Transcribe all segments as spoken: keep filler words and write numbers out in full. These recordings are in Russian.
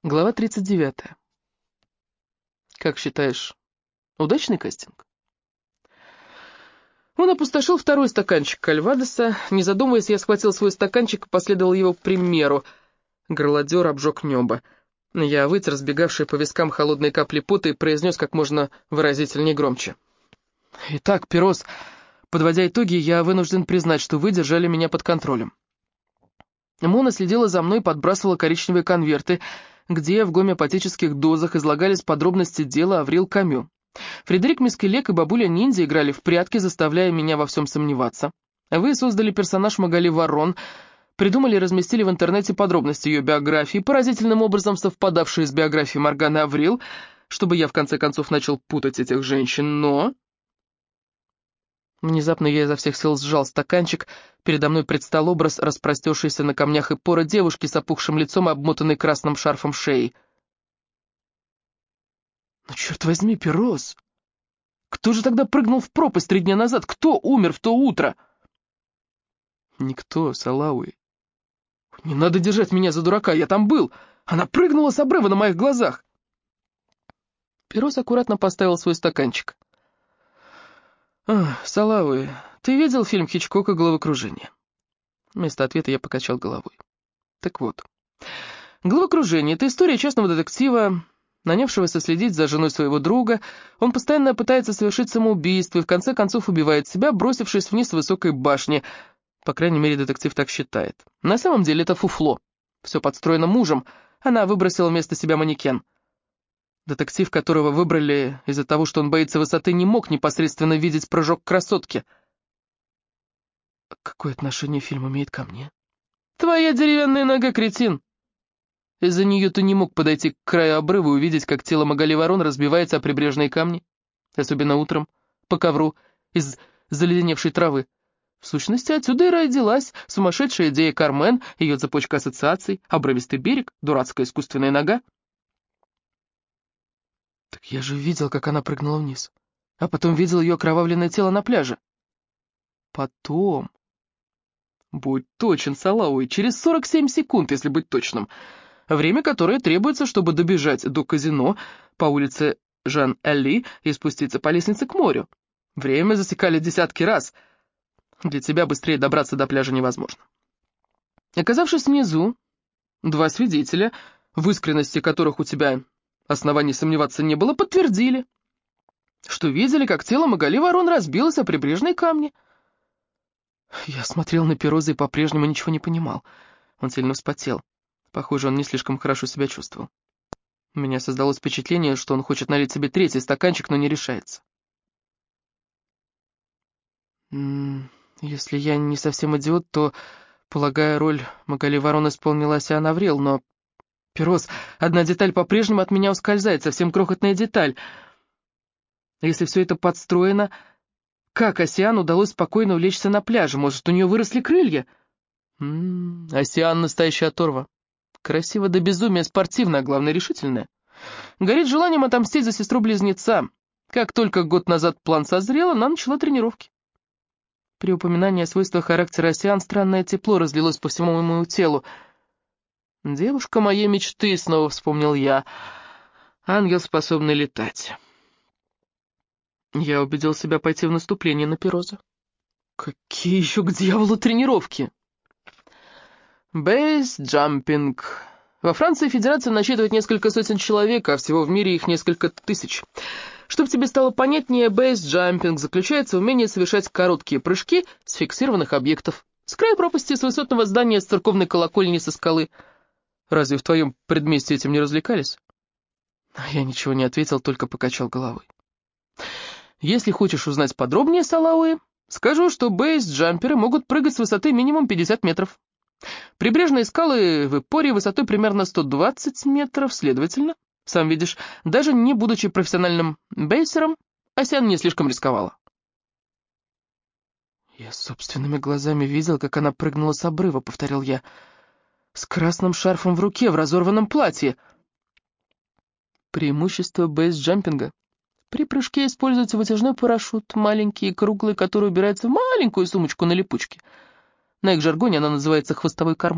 Глава тридцать девятая. Как считаешь, удачный кастинг? Он опустошил второй стаканчик кальвадоса. Не задумываясь, я схватил свой стаканчик и последовал его примеру. Горлодер обжег небо. Я вытер сбегавшие по вискам холодные капли пота и произнес как можно выразительнее громче. Итак, Перос, подводя итоги, я вынужден признать, что вы держали меня под контролем. Мона следила за мной и подбрасывала коричневые конверты, где в гомеопатических дозах излагались подробности дела Аврил Камю. Фредерик Мискелек и бабуля-ниндзя играли в прятки, заставляя меня во всем сомневаться. Вы создали персонаж Магали Ворон, придумали и разместили в интернете подробности ее биографии, поразительным образом совпадавшие с биографией Морганы Аврил, чтобы я в конце концов начал путать этих женщин, но... Внезапно я изо всех сил сжал стаканчик, передо мной предстал образ, распростершийся на камнях и пора девушки с опухшим лицом и обмотанной красным шарфом шеи. «Ну, черт возьми, Перос! Кто же тогда прыгнул в пропасть три дня назад? Кто умер в то утро?» «Никто, Салауи. Не надо держать меня за дурака, я там был! Она прыгнула с обрыва на моих глазах!» Перос аккуратно поставил свой стаканчик. «Салауи, ты видел фильм Хичкока «Головокружение»?» Вместо ответа я покачал головой. Так вот, «Головокружение» — это история частного детектива, нанявшегося следить за женой своего друга. Он постоянно пытается совершить самоубийство и в конце концов убивает себя, бросившись вниз с высокой башни. По крайней мере, детектив так считает. На самом деле это фуфло. Все подстроено мужем. Она выбросила вместо себя манекен. Детектив, которого выбрали из-за того, что он боится высоты, не мог непосредственно видеть прыжок красотки. Какое отношение фильм имеет ко мне? Твоя деревянная нога, кретин! Из-за нее ты не мог подойти к краю обрыва и увидеть, как тело Магали Ворон разбивается о прибрежные камни. Особенно утром, по ковру, из заледеневшей травы. В сущности, отсюда и родилась сумасшедшая идея Кармен, ее цепочка ассоциаций, обрывистый берег, дурацкая искусственная нога. Так я же видел, как она прыгнула вниз. А потом видел ее окровавленное тело на пляже. Потом... Будь точен, Салауи, через сорок семь секунд, если быть точным. Время, которое требуется, чтобы добежать до казино по улице Жан-Элли и спуститься по лестнице к морю. Время засекали десятки раз. Для тебя быстрее добраться до пляжа невозможно. Оказавшись внизу, два свидетеля, в искренности которых у тебя оснований сомневаться не было, подтвердили, что видели, как тело Магали Ворон разбилось о прибрежные камни. Я смотрел на Пероза и по-прежнему ничего не понимал. Он сильно вспотел. Похоже, он не слишком хорошо себя чувствовал. У меня создалось впечатление, что он хочет налить себе третий стаканчик, но не решается. М-м, если я не совсем идиот, то, полагаю, роль Магали Ворон исполнила Асиан Аврил, но... Пероз, одна деталь по-прежнему от меня ускользает, совсем крохотная деталь. Если все это подстроено, как Асиан удалось спокойно улечься на пляже? Может, у нее выросли крылья? М-м, Асиан настоящая оторва. Красиво до безумия, спортивная, а главное, решительная. Горит желанием отомстить за сестру-близнеца. Как только год назад план созрел, она начала тренировки. При упоминании о свойствах характера Асиан странное тепло разлилось по всему моему телу. «Девушка моей мечты», — снова вспомнил я. «Ангел, способный летать». Я убедил себя пойти в наступление на Пероза. Какие еще к дьяволу тренировки? Бейс-джампинг. Во Франции федерация насчитывает несколько сотен человек, а всего в мире их несколько тысяч. Чтобы тебе стало понятнее, бейс-джампинг заключается в умении совершать короткие прыжки с фиксированных объектов. С края пропасти, с высотного здания, с церковной колокольни, со скалы. Разве в твоем предместье этим не развлекались? Я ничего не ответил, только покачал головой. Если хочешь узнать подробнее, Салауи, скажу, что бейс-джамперы могут прыгать с высоты минимум пятьдесят метров. Прибрежные скалы в Иппоре высотой примерно сто двадцать метров, следовательно, сам видишь, даже не будучи профессиональным бейсером, Асян не слишком рисковала. «Я собственными глазами видел, как она прыгнула с обрыва», — повторил я, — «с красным шарфом в руке, в разорванном платье». Преимущество бейс-джампинга. При прыжке используется вытяжной парашют, маленький и круглый, который убирается в маленькую сумочку на липучке. На их жаргоне она называется «хвостовой карман».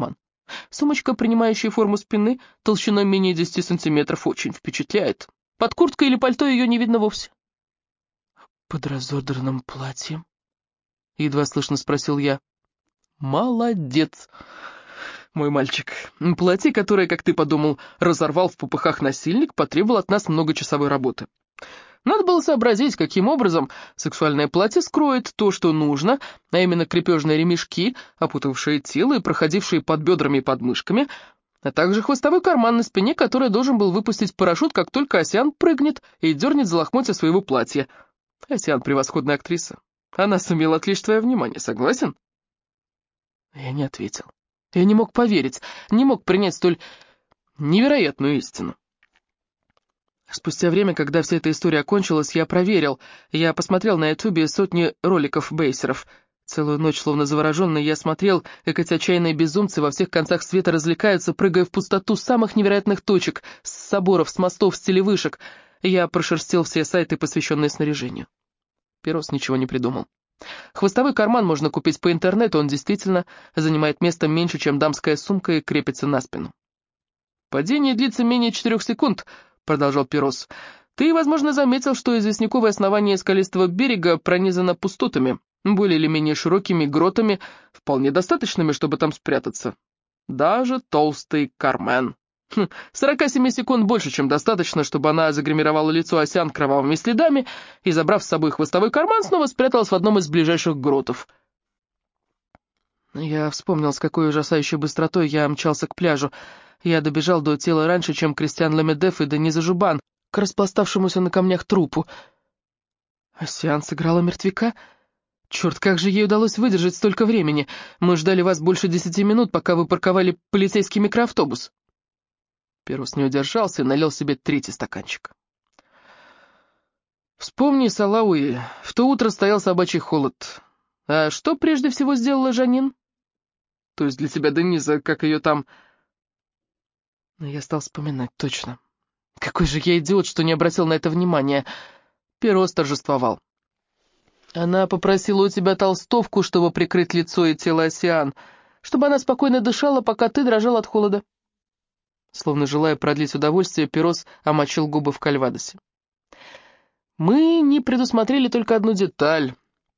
Сумочка, принимающая форму спины, толщиной менее десяти сантиметров, очень впечатляет. Под курткой или пальто ее не видно вовсе. «Под разодранным платьем?» — едва слышно спросил я. «Молодец, мой мальчик. Платье, которое, как ты подумал, разорвал в попыхах насильник, потребовало от нас многочасовой работы. Надо было сообразить, каким образом сексуальное платье скроет то, что нужно, а именно крепежные ремешки, опутавшие тело и проходившие под бедрами и подмышками, а также хвостовой карман на спине, который должен был выпустить парашют, как только Асян прыгнет и дернет за лохмотья своего платья. Асян — превосходная актриса. Она сумела отвлечь твое внимание, согласен?» Я не ответил. Я не мог поверить, не мог принять столь невероятную истину. Спустя время, когда вся эта история окончилась, я проверил. Я посмотрел на ютубе сотни роликов бейсеров. Целую ночь, словно завороженный, я смотрел, как эти отчаянные безумцы во всех концах света развлекаются, прыгая в пустоту с самых невероятных точек, с соборов, с мостов, с телевышек. Я прошерстил все сайты, посвященные снаряжению. Перос ничего не придумал. Хвостовой карман можно купить по интернету, он действительно занимает место меньше, чем дамская сумка, и крепится на спину. «Падение длится менее четырех секунд», — продолжал Перос. «Ты, возможно, заметил, что известняковое основание скалистого берега пронизано пустотами, более или менее широкими гротами, вполне достаточными, чтобы там спрятаться. Даже толстый Кармен. Хм, сорока семи секунд больше, чем достаточно, чтобы она загримировала лицо Асян кровавыми следами и, забрав с собой хвостовой карман, снова спряталась в одном из ближайших гротов». Я вспомнил, с какой ужасающей быстротой я мчался к пляжу. Я добежал до тела раньше, чем Кристиан Ламедеф и Дениза Жубан, к распластавшемуся на камнях трупу. Асян сыграла мертвяка? Черт, как же ей удалось выдержать столько времени? Мы ждали вас больше десяти минут, пока вы парковали полицейский микроавтобус. Перус не удержался и налил себе третий стаканчик. Вспомни, Салауи, в то утро стоял собачий холод. А что прежде всего сделала Жанин? То есть для тебя Дениза, как ее там... Но я стал вспоминать, точно. Какой же я идиот, что не обратил на это внимания. Перос торжествовал. Она попросила у тебя толстовку, чтобы прикрыть лицо и тело Асян, чтобы она спокойно дышала, пока ты дрожал от холода. Словно желая продлить удовольствие, Перос омочил губы в кальвадосе. Мы не предусмотрели только одну деталь.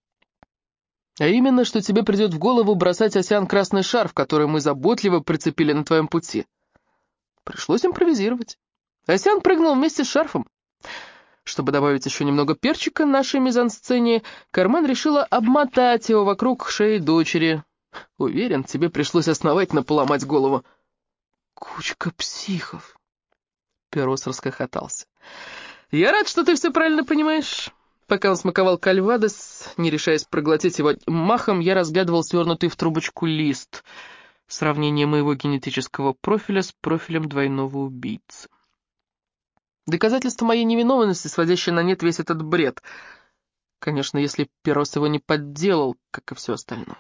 А именно, что тебе придет в голову бросать Асян красный шарф, который мы заботливо прицепили на твоем пути. Пришлось импровизировать. Асян прыгнул вместе с шарфом. Чтобы добавить еще немного перчика нашей мизансцене, Кармен решила обмотать его вокруг шеи дочери. Уверен, тебе пришлось основательно поломать голову. Кучка психов. Перос расхохотался. Я рад, что ты все правильно понимаешь. Пока он смаковал кальвадос, не решаясь проглотить его махом, я разглядывал свернутый в трубочку лист. Сравнение моего генетического профиля с профилем двойного убийцы. Доказательство моей невиновности, сводящее на нет весь этот бред. Конечно, если Перос его не подделал, как и все остальное.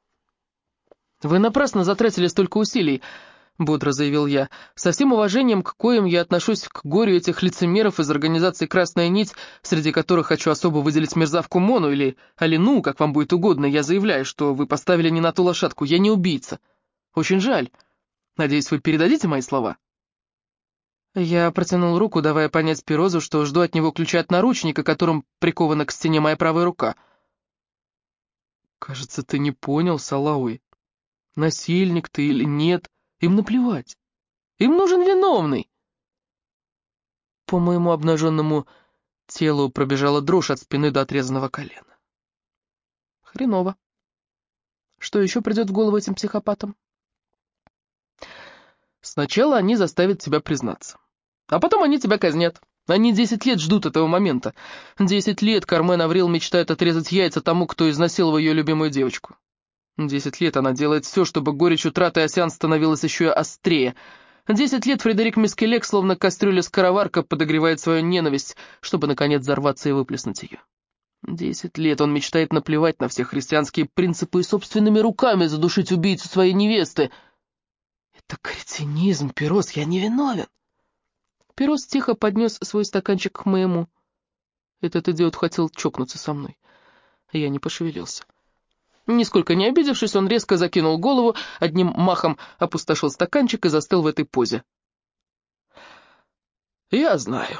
«Вы напрасно затратили столько усилий», — бодро заявил я. «Со всем уважением, к коим я отношусь к горю этих лицемеров из организации «Красная нить», среди которых хочу особо выделить мерзавку Мону или Алину, как вам будет угодно, я заявляю, что вы поставили не на ту лошадку, я не убийца. Очень жаль. Надеюсь, вы передадите мои слова?» Я протянул руку, давая понять Перозу, что жду от него ключа от наручника, которым прикована к стене моя правая рука. «Кажется, ты не понял, Салауи. Насильник ты или нет, им наплевать. Им нужен виновный». По моему обнаженному телу пробежала дрожь от спины до отрезанного колена. Хреново. Что еще придет в голову этим психопатам? Сначала они заставят тебя признаться. А потом они тебя казнят. Они десять лет ждут этого момента. Десять лет Кармен Аврил мечтает отрезать яйца тому, кто изнасиловал ее любимую девочку. Десять лет она делает все, чтобы горечь утраты Асян становилась еще острее. Десять лет Фредерик Мискелек, словно кастрюля-скороварка, подогревает свою ненависть, чтобы, наконец, взорваться и выплеснуть ее. Десять лет он мечтает наплевать на все христианские принципы и собственными руками задушить убийцу своей невесты. Это кретинизм, Перос, я не виновен. Перос тихо поднес свой стаканчик к моему. Этот идиот хотел чокнуться со мной. Я не пошевелился. Нисколько не обидевшись, он резко закинул голову, одним махом опустошил стаканчик и застыл в этой позе. «Я знаю»,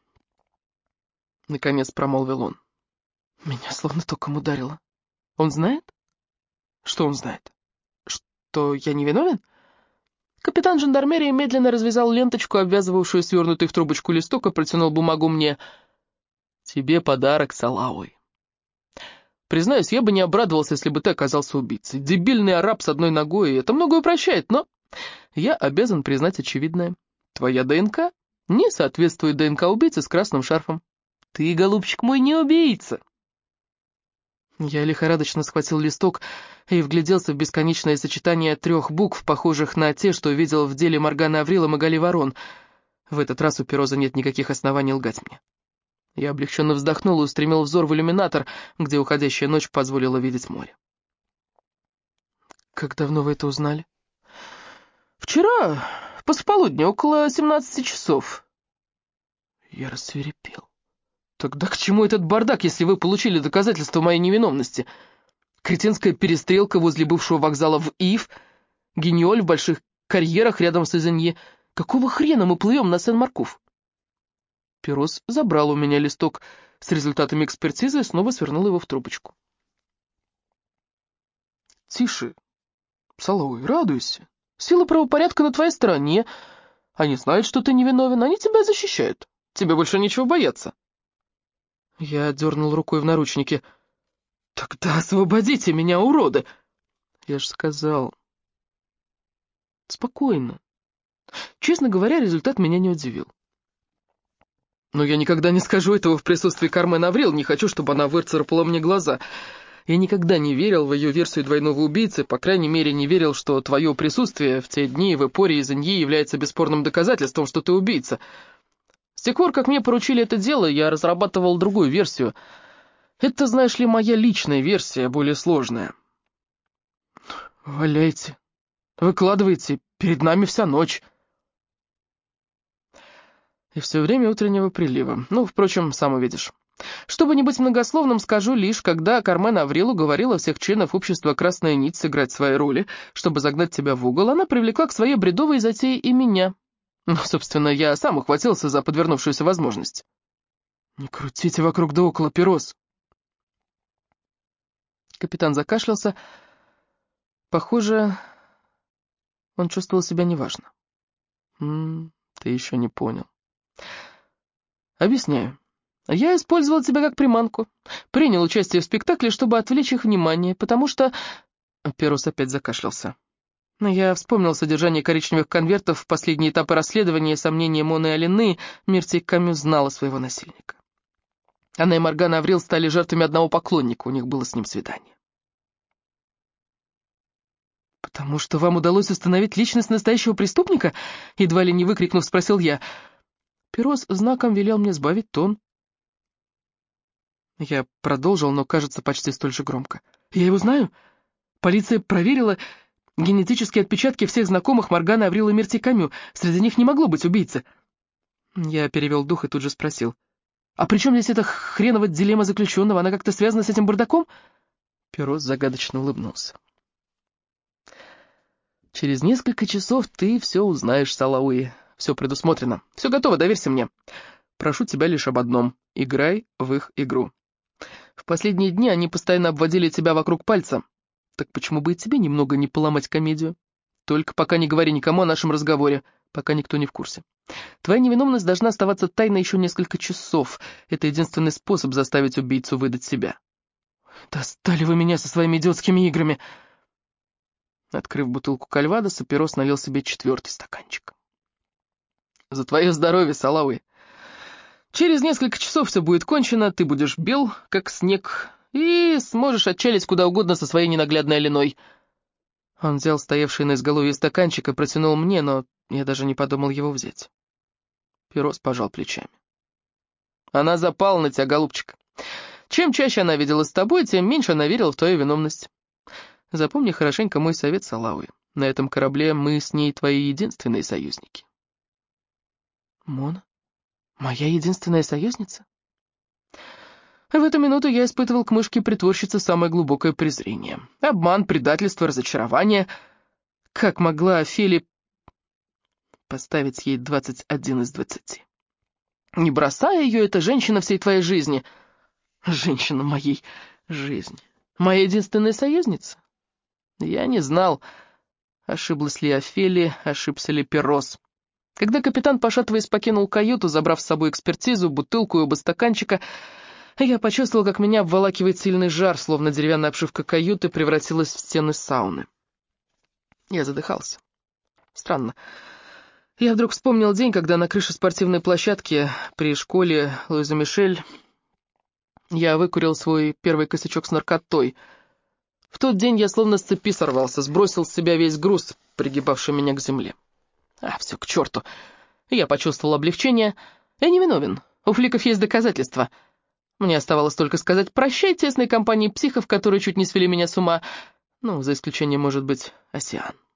— наконец промолвил он. Меня словно током ударило. «Он знает? Что он знает? Что я не виновен?» Капитан жандармерии медленно развязал ленточку, обвязывавшую свернутый в трубочку листок, и протянул бумагу мне. «Тебе подарок, Салауи. Признаюсь, я бы не обрадовался, если бы ты оказался убийцей. Дебильный араб с одной ногой, это многое упрощает, но я обязан признать очевидное. Твоя ДНК не соответствует ДНК убийцы с красным шарфом. Ты, голубчик мой, не убийца». Я лихорадочно схватил листок и вгляделся в бесконечное сочетание трех букв, похожих на те, что видел в деле Моргана Аврил и Магали Ворон. В этот раз у Пероза нет никаких оснований лгать мне. Я облегченно вздохнул и устремил взор в иллюминатор, где уходящая ночь позволила видеть море. «Как давно вы это узнали?» «Вчера, после полудня, около семнадцати часов». Я рассвирепел. «Тогда к чему этот бардак, если вы получили доказательства моей невиновности? Кретинская перестрелка возле бывшего вокзала в Ив, гиньоль в больших карьерах рядом с Изенье. Какого хрена мы плывем на Сен-Маркуф?» Перос забрал у меня листок с результатами экспертизы и снова свернул его в трубочку. «Тише, Салауи, радуйся. Сила правопорядка на твоей стороне. Они знают, что ты невиновен, они тебя защищают. Тебе больше нечего бояться». Я дернул рукой в наручнике. «Тогда освободите меня, уроды!» Я же сказал. Спокойно. Честно говоря, результат меня не удивил. Но я никогда не скажу этого в присутствии Кармен Аврил, не хочу, чтобы она выцарапала мне глаза. Я никогда не верил в ее версию двойного убийцы, по крайней мере, не верил, что твое присутствие в те дни в Эпоре и Изеньи является бесспорным доказательством, что ты убийца. С тех пор, как мне поручили это дело, я разрабатывал другую версию. Это, знаешь ли, моя личная версия, более сложная. Валяйте, выкладывайте, перед нами вся ночь. И все время утреннего прилива. Ну, впрочем, сам увидишь. Чтобы не быть многословным, скажу лишь, когда Кармен Аврил уговорила всех членов общества «Красная нить» сыграть свои роли, чтобы загнать тебя в угол, она привлекла к своей бредовой затее и меня. Ну, собственно, я сам ухватился за подвернувшуюся возможность. Не крутите вокруг да около, Перос. Капитан закашлялся. Похоже, он чувствовал себя неважно. М-м, ты еще не понял. Объясняю. Я использовал тебя как приманку. Принял участие в спектакле, чтобы отвлечь их внимание, потому что... Перос опять закашлялся. Я вспомнил содержание коричневых конвертов в последние этапы расследования, сомнения Моны Алины. Миртей Камю знала своего насильника. Она и Моргана Аврил стали жертвами одного поклонника, у них было с ним свидание. «Потому что вам удалось установить личность настоящего преступника?» Едва ли не выкрикнув, спросил я. Перос знаком велел мне сбавить тон. Я продолжил, но, кажется, почти столь же громко. «Я его знаю. Полиция проверила генетические отпечатки всех знакомых Морганы Аврил и Миртей Камю. Среди них не могло быть убийцы». Я перевел дух и тут же спросил. «А при чем здесь эта хренова дилемма заключенного? Она как-то связана с этим бардаком?» Перос загадочно улыбнулся. «Через несколько часов ты все узнаешь, Салауи. Все предусмотрено. Все готово, доверься мне. Прошу тебя лишь об одном. Играй в их игру. В последние дни они постоянно обводили тебя вокруг пальца. Так почему бы и тебе немного не поломать комедию? Только пока не говори никому о нашем разговоре, пока никто не в курсе. Твоя невиновность должна оставаться тайной еще несколько часов. Это единственный способ заставить убийцу выдать себя». «Достали вы меня со своими идиотскими играми!» Открыв бутылку кальвадоса, Перос налил себе четвертый стаканчик. «За твое здоровье, Салауи! Через несколько часов все будет кончено, ты будешь бел, как снег, и сможешь отчалить куда угодно со своей ненаглядной Алиной». Он взял стоявший на изголовье стаканчик и протянул мне, но я даже не подумал его взять. Перос пожал плечами. «Она запала на тебя, голубчик. Чем чаще она видела с тобой, тем меньше она верила в твою виновность. Запомни хорошенько мой совет, Салауи. На этом корабле мы с ней твои единственные союзники». «Мона? Моя единственная союзница?» В эту минуту я испытывал к мышке-притворщице самое глубокое презрение. Обман, предательство, разочарование. Как могла Офелия поставить ей двадцать один из двадцати? Не бросая ее, эта женщина всей твоей жизни. Женщина моей жизни. Моя единственная союзница? Я не знал, ошиблась ли Офелия, ошибся ли Перрос. Когда капитан, пошатываясь, покинул каюту, забрав с собой экспертизу, бутылку и оба стаканчика, я почувствовал, как меня обволакивает сильный жар, словно деревянная обшивка каюты превратилась в стены сауны. Я задыхался. Странно. Я вдруг вспомнил день, когда на крыше спортивной площадки при школе Луиза Мишель я выкурил свой первый косячок с наркотой. В тот день я словно с цепи сорвался, сбросил с себя весь груз, пригибавший меня к земле. А, все к черту. Я почувствовал облегчение. Я не виновен. У фликов есть доказательства. Мне оставалось только сказать «прощай» тесной компании психов, которые чуть не свели меня с ума. Ну, за исключением, может быть, Осиан.